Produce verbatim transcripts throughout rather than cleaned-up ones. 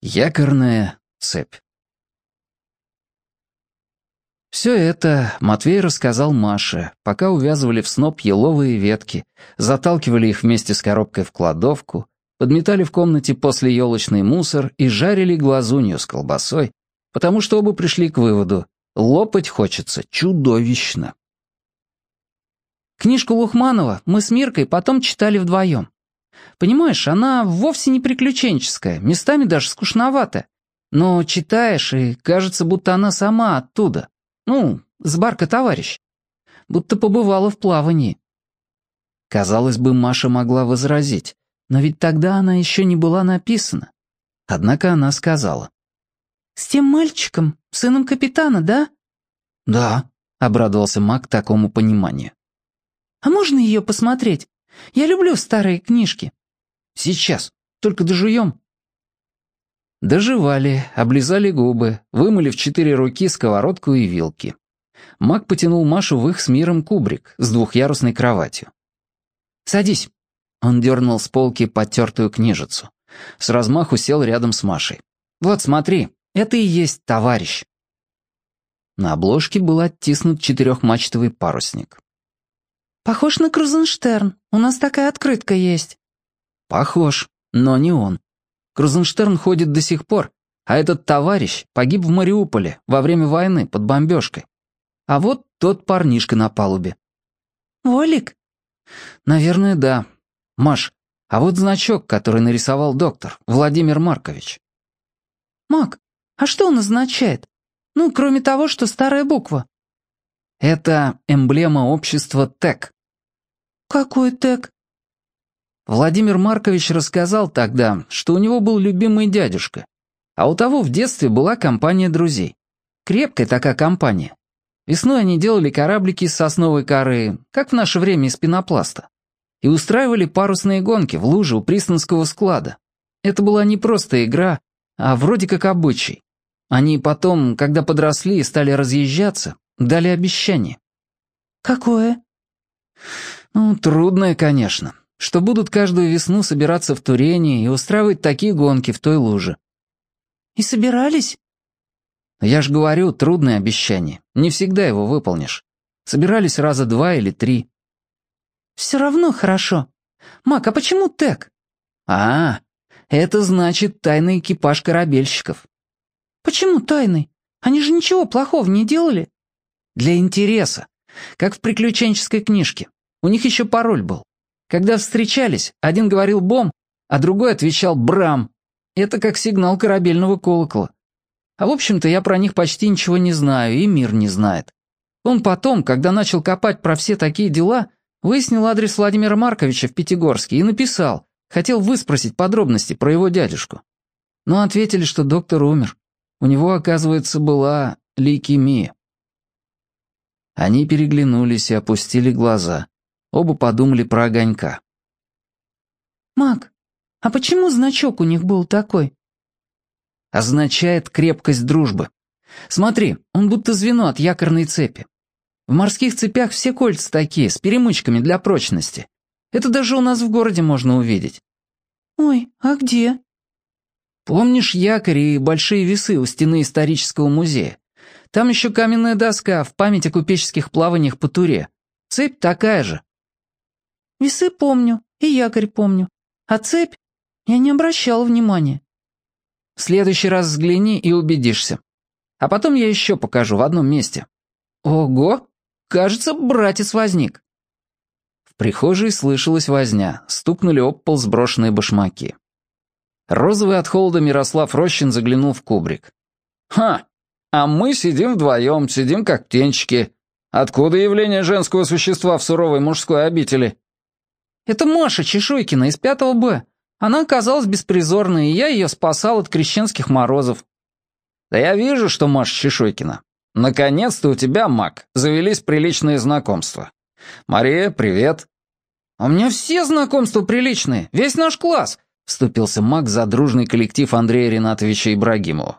Якорная цепь. Все это Матвей рассказал Маше, пока увязывали в сноп еловые ветки, заталкивали их вместе с коробкой в кладовку, подметали в комнате после елочный мусор и жарили глазунью с колбасой, потому что оба пришли к выводу: лопать хочется чудовищно. Книжку Лухманова мы с Миркой потом читали вдвоем. Понимаешь, она вовсе не приключенческая, местами даже скучновата. Но читаешь, и кажется, будто она сама оттуда. Ну, с барка товарищ. Будто побывала в плавании. Казалось бы, Маша могла возразить, но ведь тогда она еще не была написана. Однако она сказала: «С тем мальчиком, сыном капитана, да?» «Да», — обрадовался Мак такому пониманию. «А можно ее посмотреть? Я люблю старые книжки». «Сейчас, только дожуем». Доживали, облизали губы, вымыли в четыре руки сковородку и вилки. Мак потянул Машу в их с Миром кубрик с двухъярусной кроватью. «Садись». Он дернул с полки потертую книжицу. С размаху сел рядом с Машей. «Вот смотри, это и есть товарищ». На обложке был оттиснут четырехмачтовый парусник. «Похож на Крузенштерн. У нас такая открытка есть». «Похож, но не он. Крузенштерн ходит до сих пор, а этот товарищ погиб в Мариуполе во время войны под бомбежкой. А вот тот парнишка на палубе». «Волик?» «Наверное, да. Маш, а вот значок, который нарисовал доктор, Владимир Маркович». «Мак, а что он означает? Ну, кроме того, что старая буква». «Это эмблема общества ТЭК». «Какой ТЭК?» Владимир Маркович рассказал тогда, что у него был любимый дядюшка, а у того в детстве была компания друзей. Крепкая такая компания. Весной они делали кораблики из сосновой коры, как в наше время из пенопласта, и устраивали парусные гонки в луже у пристанского склада. Это была не просто игра, а вроде как обычай. Они потом, когда подросли и стали разъезжаться, дали обещание. «Какое?» «Ну, трудное, конечно. Что будут каждую весну собираться в Турене и устраивать такие гонки в той луже». «И собирались?» «Я ж говорю, трудное обещание. Не всегда его выполнишь. Собирались раза два или три». «Все равно хорошо. Мак, а почему ТЭК?» «А, это значит тайный экипаж корабельщиков». «Почему тайный? Они же ничего плохого не делали». «Для интереса. Как в приключенческой книжке. У них еще пароль был. Когда встречались, один говорил «бом», а другой отвечал «брам». Это как сигнал корабельного колокола. А в общем-то я про них почти ничего не знаю, и мир не знает. Он потом, когда начал копать про все такие дела, выяснил адрес Владимира Марковича в Пятигорске и написал, хотел выспросить подробности про его дядюшку. Но ответили, что доктор умер. У него, оказывается, была лейкемия». Они переглянулись и опустили глаза. Оба подумали про Огонька. «Мак, а почему значок у них был такой?» «Означает крепкость дружбы. Смотри, он будто звено от якорной цепи. В морских цепях все кольца такие, с перемычками для прочности. Это даже у нас в городе можно увидеть». «Ой, а где?» «Помнишь якорь и большие весы у стены исторического музея? Там еще каменная доска в память о купеческих плаваниях по Туре. Цепь такая же». «Весы помню, и якорь помню. А цепь? Я не обращала внимания». «В следующий раз взгляни и убедишься. А потом я еще покажу в одном месте». «Ого! Кажется, братец возник». В прихожей слышалась возня, стукнули об пол сброшенные башмаки. Розовый от холода Мирослав Рощин заглянул в кубрик. «Ха! А мы сидим вдвоем, сидим как птенчики. Откуда явление женского существа в суровой мужской обители?» «Это Маша Чешуйкина из пятого Б. Она оказалась беспризорной, и я ее спасал от крещенских морозов». «Да я вижу, что Маша Чешуйкина. Наконец-то у тебя, Мак, завелись приличные знакомства. Мария, привет». «У меня все знакомства приличные, весь наш класс», — вступился Мак за дружный коллектив Андрея Ринатовича Ибрагимова.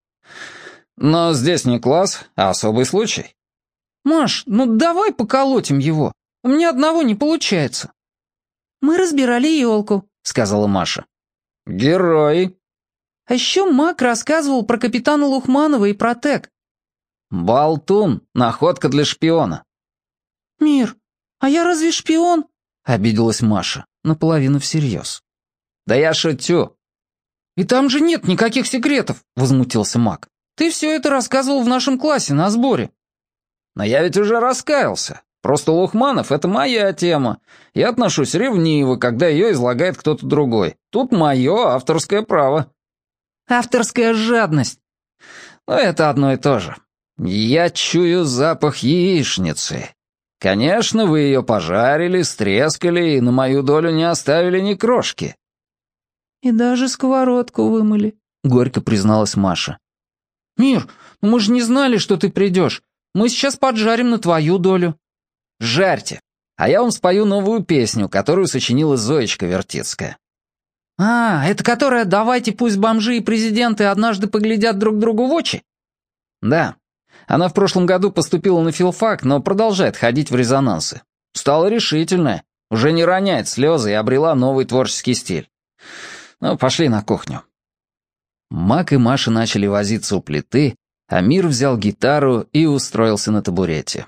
«Но здесь не класс, а особый случай». «Маш, ну давай поколотим его. У меня одного не получается». «Мы разбирали елку», — сказала Маша. «Герой». А еще Мак рассказывал про капитана Лухманова и про Тек. Болтун, находка для шпиона. Мир, а я разве шпион? Обиделась Маша, наполовину всерьез. Да я шучу. И там же нет никаких секретов, возмутился Мак. Ты все это рассказывал в нашем классе на сборе. Но я ведь уже раскаялся. Просто Лухманов — это моя тема. Я отношусь ревниво, когда ее излагает кто-то другой. Тут мое авторское право. Авторская жадность. Но это одно и то же. Я чую запах яичницы. Конечно, вы ее пожарили, стрескали и на мою долю не оставили ни крошки. И даже сковородку вымыли, горько призналась Маша. Мир, ну мы же не знали, что ты придешь. Мы сейчас поджарим на твою долю. Жарьте, а я вам спою новую песню, которую сочинила Зоечка Вертицкая. А, это которая «Давайте пусть бомжи и президенты однажды поглядят друг другу в очи»? Да. Она в прошлом году поступила на филфак, но продолжает ходить в резонансы. Стала решительная, уже не роняет слезы и обрела новый творческий стиль. Ну, пошли на кухню. Мак и Маша начали возиться у плиты, а Мир взял гитару и устроился на табурете.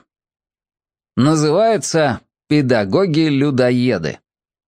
Называется «Педагоги-людоеды».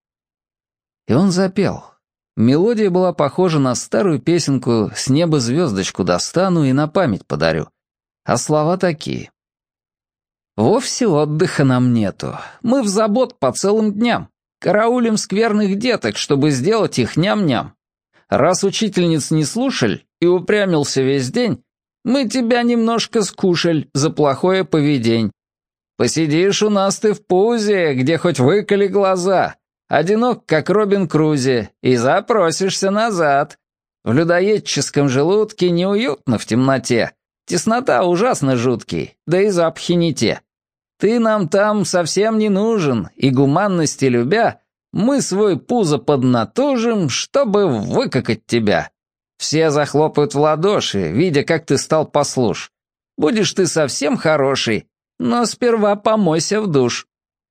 И он запел. Мелодия была похожа на старую песенку «С неба звездочку достану и на память подарю». А слова такие. «Вовсе отдыха нам нету. Мы в забот по целым дням. Караулим скверных деток, чтобы сделать их ням-ням. Раз учительниц не слушаль и упрямился весь день, мы тебя немножко скушаль за плохое поведень. Посидишь у нас ты в пузе, где хоть выколи глаза, одинок, как Робин Крузи, и запросишься назад. В людоедческом желудке неуютно в темноте. Теснота ужасно жуткий, да и запахи не те. Ты нам там совсем не нужен, и гуманности любя, мы свой пузо поднатужим, чтобы выкакать тебя. Все захлопают в ладоши, видя, как ты стал послуш. Будешь ты совсем хороший, но сперва помойся в душ».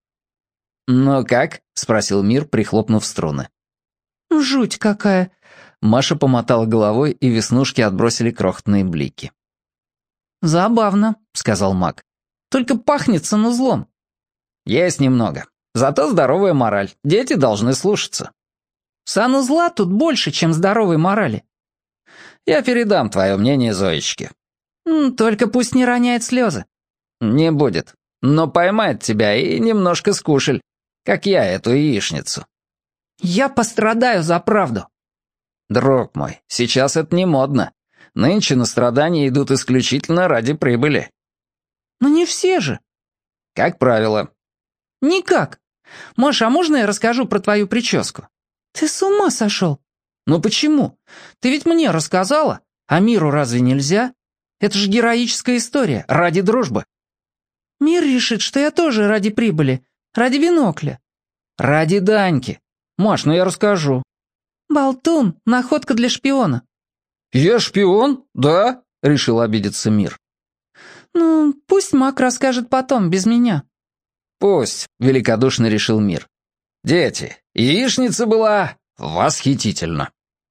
«Ну как?» — спросил Мир, прихлопнув струны. «Жуть какая!» Маша помотала головой, и веснушки отбросили крохотные блики. «Забавно», — сказал Мак. «Только пахнет санузлом». «Есть немного. Зато здоровая мораль. Дети должны слушаться». «Санузла тут больше, чем здоровой морали». «Я передам твое мнение Зоечке». «Только пусть не роняет слезы». «Не будет. Но поймает тебя и немножко скушаль, как я эту яичницу». «Я пострадаю за правду». «Друг мой, сейчас это не модно. Нынче на страдания идут исключительно ради прибыли». «Но не все же». «Как правило». «Никак. Маша, а можно я расскажу про твою прическу?» «Ты с ума сошел?» «Ну почему? Ты ведь мне рассказала, а Миру разве нельзя? Это же героическая история, ради дружбы». «Мир решит, что я тоже ради прибыли, ради бинокля». «Ради Даньки. Маш, ну я расскажу». «Болтун, находка для шпиона». «Я шпион? Да?» — решил обидеться Мир. «Ну, пусть Мак расскажет потом, без меня». «Пусть», — великодушно решил Мир. «Дети, яичница была восхитительна».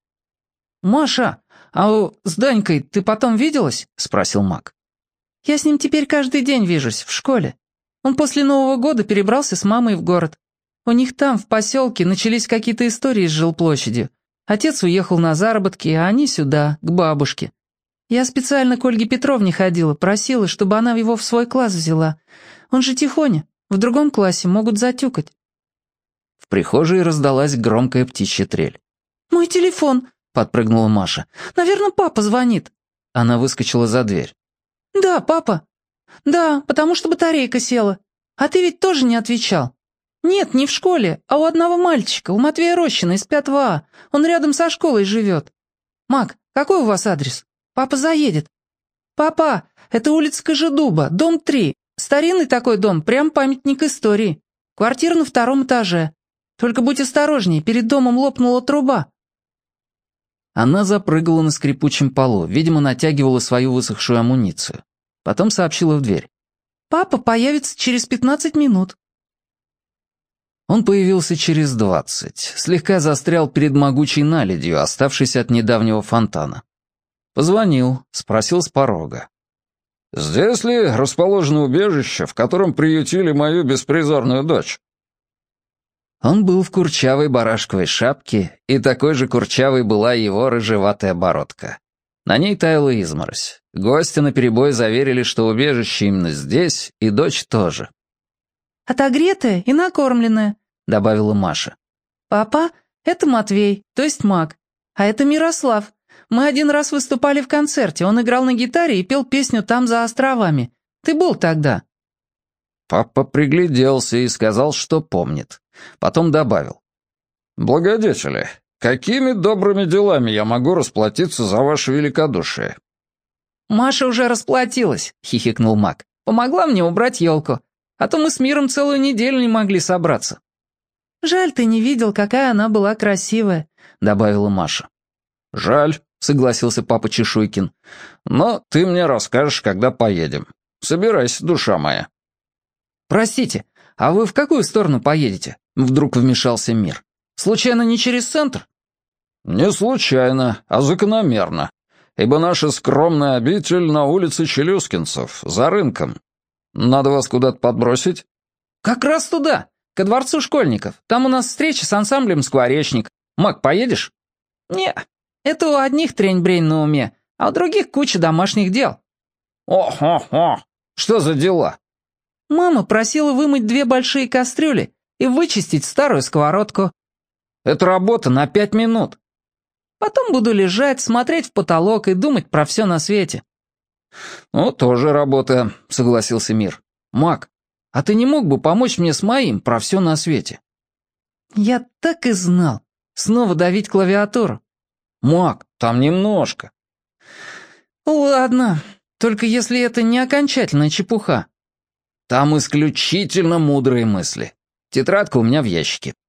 «Маша, а с Данькой ты потом виделась?» — спросил Мак. «Я с ним теперь каждый день вижусь, в школе. Он после Нового года перебрался с мамой в город. У них там, в поселке, начались какие-то истории с жилплощадью. Отец уехал на заработки, а они сюда, к бабушке. Я специально к Ольге Петровне ходила, просила, чтобы она его в свой класс взяла. Он же тихоня, в другом классе могут затюкать». В прихожей раздалась громкая птичья трель. «Мой телефон!» — подпрыгнула Маша. «Наверное, папа звонит». Она выскочила за дверь. «Да, папа. Да, потому что батарейка села. А ты ведь тоже не отвечал». «Нет, не в школе, а у одного мальчика, у Матвея Рощина из пятого А. Он рядом со школой живет. Мак, какой у вас адрес? Папа заедет». «Папа, это улица Кожедуба, дом три. Старинный такой дом, прям памятник истории. Квартира на втором этаже. Только будь осторожней, перед домом лопнула труба». Она запрыгала на скрипучем полу, видимо, натягивала свою высохшую амуницию. Потом сообщила в дверь. «Папа появится через пятнадцать минут». Он появился через двадцать, слегка застрял перед могучей наледью, оставшейся от недавнего фонтана. Позвонил, спросил с порога. «Здесь ли расположено убежище, в котором приютили мою беспризорную дочь?» Он был в курчавой барашковой шапке, и такой же курчавой была его рыжеватая бородка. На ней таяла изморозь. Гости наперебой заверили, что убежище именно здесь, и дочь тоже. «Отогретая и накормленная», — добавила Маша. «Папа, это Матвей, то есть Мак, а это Мирослав. Мы один раз выступали в концерте, он играл на гитаре и пел песню «Там за островами». Ты был тогда?» Папа пригляделся и сказал, что помнит. Потом добавил. «Благодетели, какими добрыми делами я могу расплатиться за ваше великодушие?» «Маша уже расплатилась», — хихикнул Мак. «Помогла мне убрать елку, а то мы с Миром целую неделю не могли собраться». «Жаль, ты не видел, какая она была красивая», — добавила Маша. «Жаль», — согласился папа Чешуйкин. «Но ты мне расскажешь, когда поедем. Собирайся, душа моя». «Простите, а вы в какую сторону поедете?» — вдруг вмешался Мир. «Случайно не через центр?» «Не случайно, а закономерно, ибо наша скромная обитель на улице Челюскинцев, за рынком. Надо вас куда-то подбросить?» «Как раз туда, ко дворцу школьников. Там у нас встреча с ансамблем «Скворечник». Мак, поедешь?» «Не, это у одних трень-брень на уме, а у других куча домашних дел». «О-хо-хо! Что за дела?» «Мама просила вымыть две большие кастрюли и вычистить старую сковородку». «Это работа на пять минут». «Потом буду лежать, смотреть в потолок и думать про все на свете». «Ну, тоже работа», — согласился Мир. «Мак, а ты не мог бы помочь мне с моим про все на свете?» «Я так и знал. Снова давить клавиатуру». «Мак, там немножко». «Ладно, только если это не окончательная чепуха». «Там исключительно мудрые мысли. Тетрадка у меня в ящике.